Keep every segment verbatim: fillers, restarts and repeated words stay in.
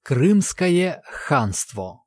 Крымское ханство.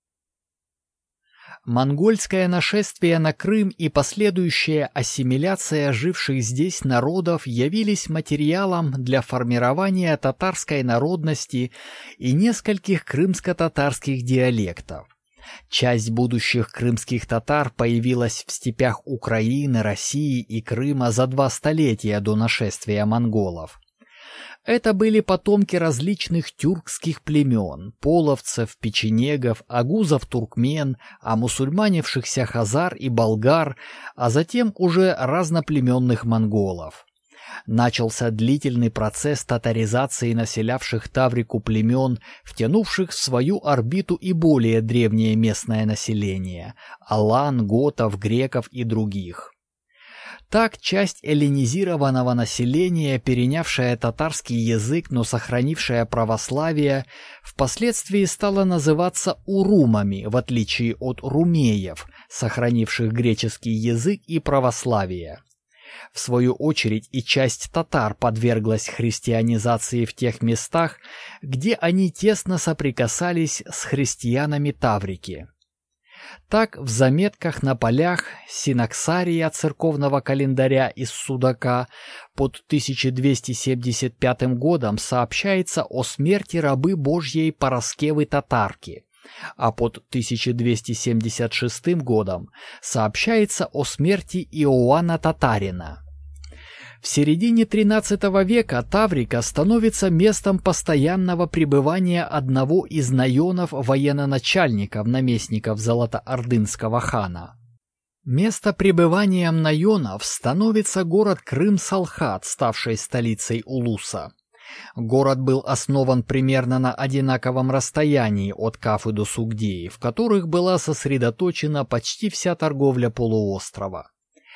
Монгольское нашествие на Крым и последующая ассимиляция живших здесь народов явились материалом для формирования татарской народности и нескольких крымско-татарских диалектов. Часть будущих крымских татар появилась в степях Украины, России и Крыма за два столетия до нашествия монголов. Это были потомки различных тюркских племен, половцев, печенегов, агузов-туркмен, омусульманившихся хазар и болгар, а затем уже разноплеменных монголов. Начался длительный процесс татаризации населявших Таврику племен, втянувших в свою орбиту и более древнее местное население – алан, готов, греков и других. Так, часть эллинизированного населения, перенявшая татарский язык, но сохранившая православие, впоследствии стала называться урумами, в отличие от румеев, сохранивших греческий язык и православие. В свою очередь и часть татар подверглась христианизации в тех местах, где они тесно соприкасались с христианами Таврики. Так, в заметках на полях синаксария церковного календаря из Судака под тысяча двести семьдесят пятым годом сообщается о смерти рабы Божьей Параскевы Татарки, а под тысяча двести семьдесят шестым годом сообщается о смерти Иоанна Татарина. В середине тринадцатого века Таврика становится местом постоянного пребывания одного из наёнов военачальников, наместников Золотоордынского хана. Место пребыванием наёнов становится город Крым-Салхат, ставший столицей Улуса. Город был основан примерно на одинаковом расстоянии от Кафы до Сугдеи, в которых была сосредоточена почти вся торговля полуострова.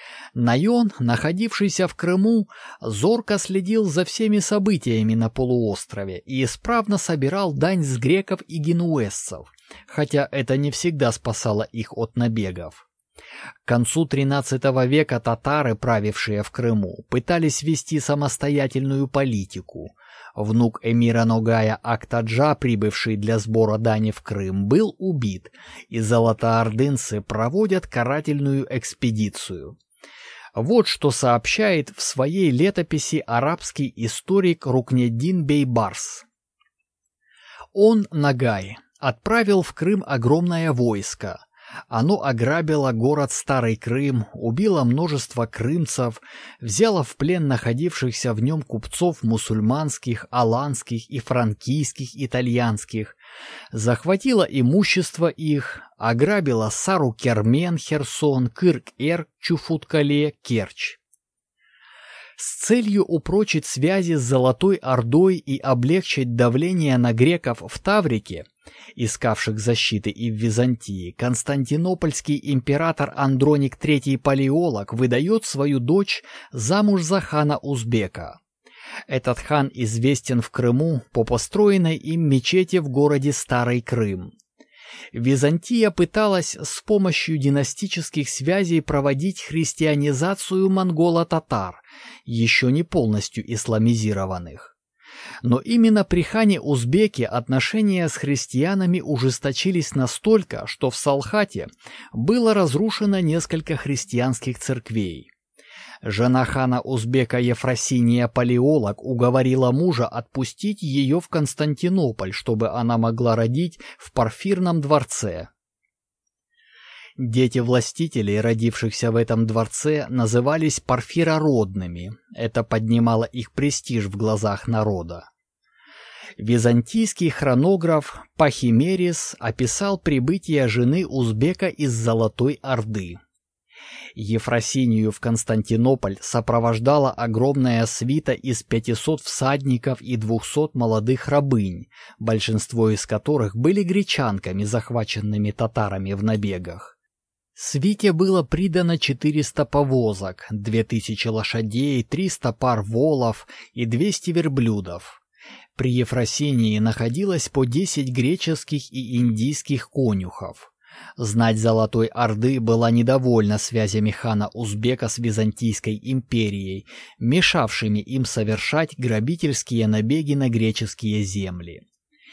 Наён, находившийся в Крыму, зорко следил за всеми событиями на полуострове и исправно собирал дань с греков и генуэзцев, хотя это не всегда спасало их от набегов. К концу тринадцатого века татары, правившие в Крыму, пытались вести самостоятельную политику. Внук эмира Ногая Актаджа, прибывший для сбора дани в Крым, был убит, и золотоордынцы проводят карательную экспедицию. Вот что сообщает в своей летописи арабский историк Рукнеддин Бейбарс. Он, Ногай, отправил в Крым огромное войско. Оно ограбило город Старый Крым, убило множество крымцев, взяло в плен находившихся в нем купцов мусульманских, аланских и франкийских итальянских, захватило имущество их, ограбило Сару-Кермен, Херсон, Кырк-Эр, Чуфуткале, Керчь. С целью упрочить связи с Золотой Ордой и облегчить давление на греков в Таврике, искавших защиты и в Византии, константинопольский император Андроник третий Палеолог выдает свою дочь замуж за хана Узбека. Этот хан известен в Крыму по построенной им мечети в городе Старый Крым. Византия пыталась с помощью династических связей проводить христианизацию монголо-татар, еще не полностью исламизированных. Но именно при хане Узбеке отношения с христианами ужесточились настолько, что в Салхате было разрушено несколько христианских церквей. Жена хана Узбека Ефросиния Палеолог уговорила мужа отпустить ее в Константинополь, чтобы она могла родить в Порфирном дворце. Дети властителей, родившихся в этом дворце, назывались парфирородными. Это поднимало их престиж в глазах народа. Византийский хронограф Пахимерис описал прибытие жены Узбека из Золотой Орды. Ефросинию в Константинополь сопровождала огромная свита из пятисот всадников и двухсот молодых рабынь, большинство из которых были гречанками, захваченными татарами в набегах. Свите было придано четыреста повозок, две тысячи лошадей, триста пар волов и двести верблюдов. При Ефросинии находилось по десять греческих и индийских конюхов. Знать Золотой Орды была недовольна связями хана Узбека с Византийской империей, мешавшими им совершать грабительские набеги на греческие земли.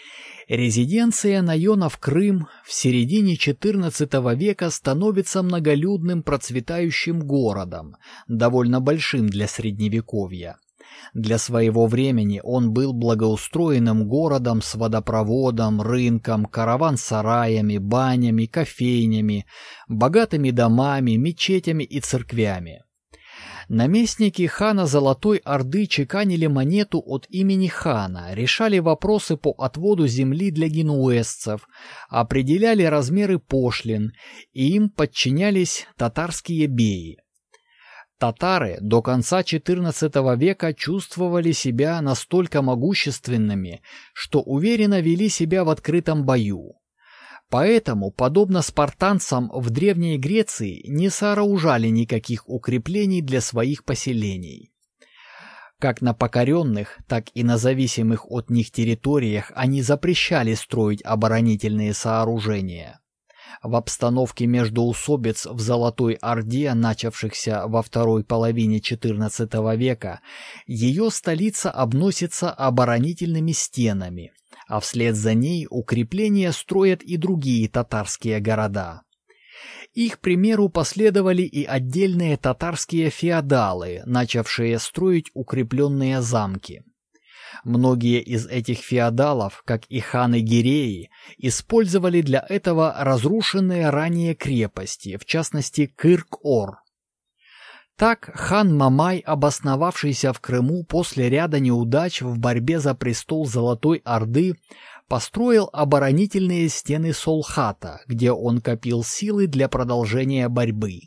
Резиденция Найонов Крым в середине четырнадцатого века становится многолюдным процветающим городом, довольно большим для Средневековья. Для своего времени он был благоустроенным городом с водопроводом, рынком, караван-сараями, банями, кофейнями, богатыми домами, мечетями и церквями. Наместники хана Золотой Орды чеканили монету от имени хана, решали вопросы по отводу земли для генуэзцев, определяли размеры пошлин, и им подчинялись татарские беи. Татары до конца четырнадцатого века чувствовали себя настолько могущественными, что уверенно вели себя в открытом бою. Поэтому, подобно спартанцам в Древней Греции, не сооружали никаких укреплений для своих поселений. Как на покоренных, так и на зависимых от них территориях они запрещали строить оборонительные сооружения. В обстановке междоусобиц в Золотой Орде, начавшихся во второй половине четырнадцатого века, ее столица обносится оборонительными стенами, а вслед за ней укрепления строят и другие татарские города. Их примеру последовали и отдельные татарские феодалы, начавшие строить укрепленные замки. Многие из этих феодалов, как и ханы-гиреи, использовали для этого разрушенные ранее крепости, в частности Кырк-Ор. Так хан Мамай, обосновавшийся в Крыму после ряда неудач в борьбе за престол Золотой Орды, построил оборонительные стены Солхата, где он копил силы для продолжения борьбы.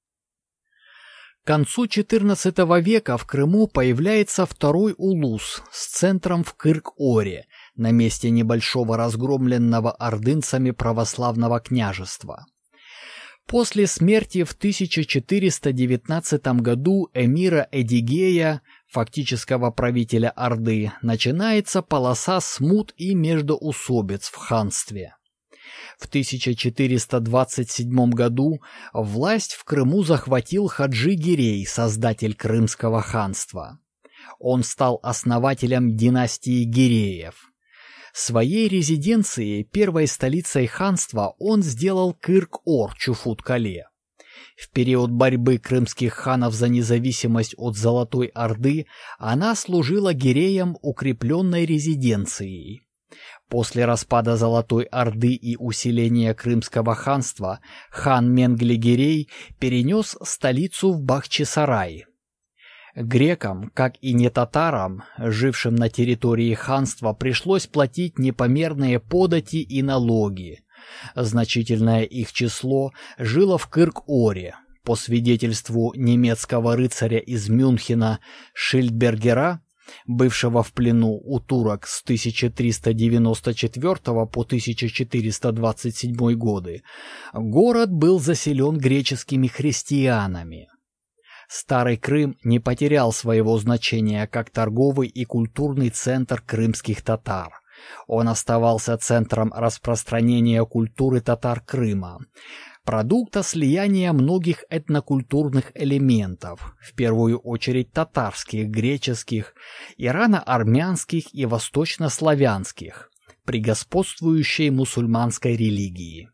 К концу четырнадцатого века в Крыму появляется второй улус с центром в Кырк-Оре, на месте небольшого разгромленного ордынцами православного княжества. После смерти в тысяча четыреста девятнадцатом году эмира Эдигея, фактического правителя Орды, начинается полоса смут и междоусобиц в ханстве. В тысяча четыреста двадцать седьмом году власть в Крыму захватил Хаджи Гирей, создатель Крымского ханства. Он стал основателем династии Гиреев. Своей резиденцией, первой столицей ханства, он сделал Кырк-Ор, Чуфут-Кале. В период борьбы крымских ханов за независимость от Золотой Орды она служила гиреям укрепленной резиденцией. После распада Золотой Орды и усиления Крымского ханства хан Менгли-Гирей перенес столицу в Бахчисарай. Грекам, как и не татарам, жившим на территории ханства, пришлось платить непомерные подати и налоги. Значительное их число жило в Кырк-Оре. По свидетельству немецкого рыцаря из Мюнхена Шильдбергера, бывшего в плену у турок с тысяча триста девяносто четвёртого по тысяча четыреста двадцать седьмой годы, город был заселен греческими христианами. Старый Крым не потерял своего значения как торговый и культурный центр крымских татар. Он оставался центром распространения культуры татар Крыма, продукта слияния многих этнокультурных элементов, в первую очередь татарских, греческих, ирано-армянских и восточнославянских, при господствующей мусульманской религии.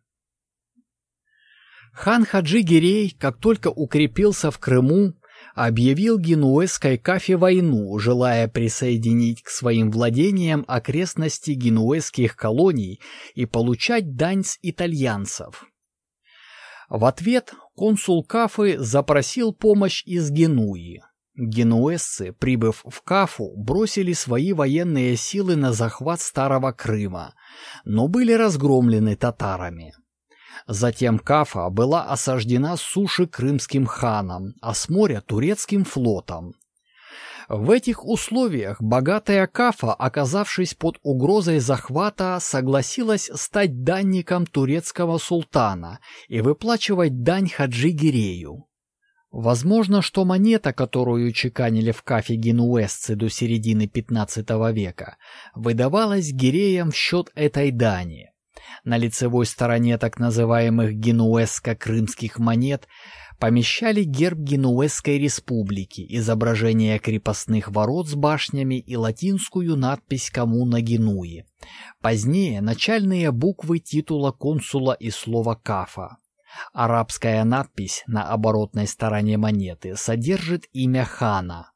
Хан Хаджи Гирей, как только укрепился в Крыму, объявил генуэзской кафе войну, желая присоединить к своим владениям окрестности генуэзских колоний и получать дань с итальянцев. В ответ консул Кафы запросил помощь из Генуи. Генуэзцы, прибыв в Кафу, бросили свои военные силы на захват Старого Крыма, но были разгромлены татарами. Затем Кафа была осаждена с суши крымским ханом, а с моря турецким флотом. В этих условиях богатая Кафа, оказавшись под угрозой захвата, согласилась стать данником турецкого султана и выплачивать дань Хаджи Гирею. Возможно, что монета, которую чеканили в Кафе генуэзцы до середины пятнадцатого века, выдавалась гиреям в счет этой дани. На лицевой стороне так называемых генуэзско-крымских монет помещали герб Генуэзской республики, изображение крепостных ворот с башнями и латинскую надпись «Коммуна Генуи». Позднее начальные буквы титула консула и слово «кафа». Арабская надпись на оборотной стороне монеты содержит имя хана.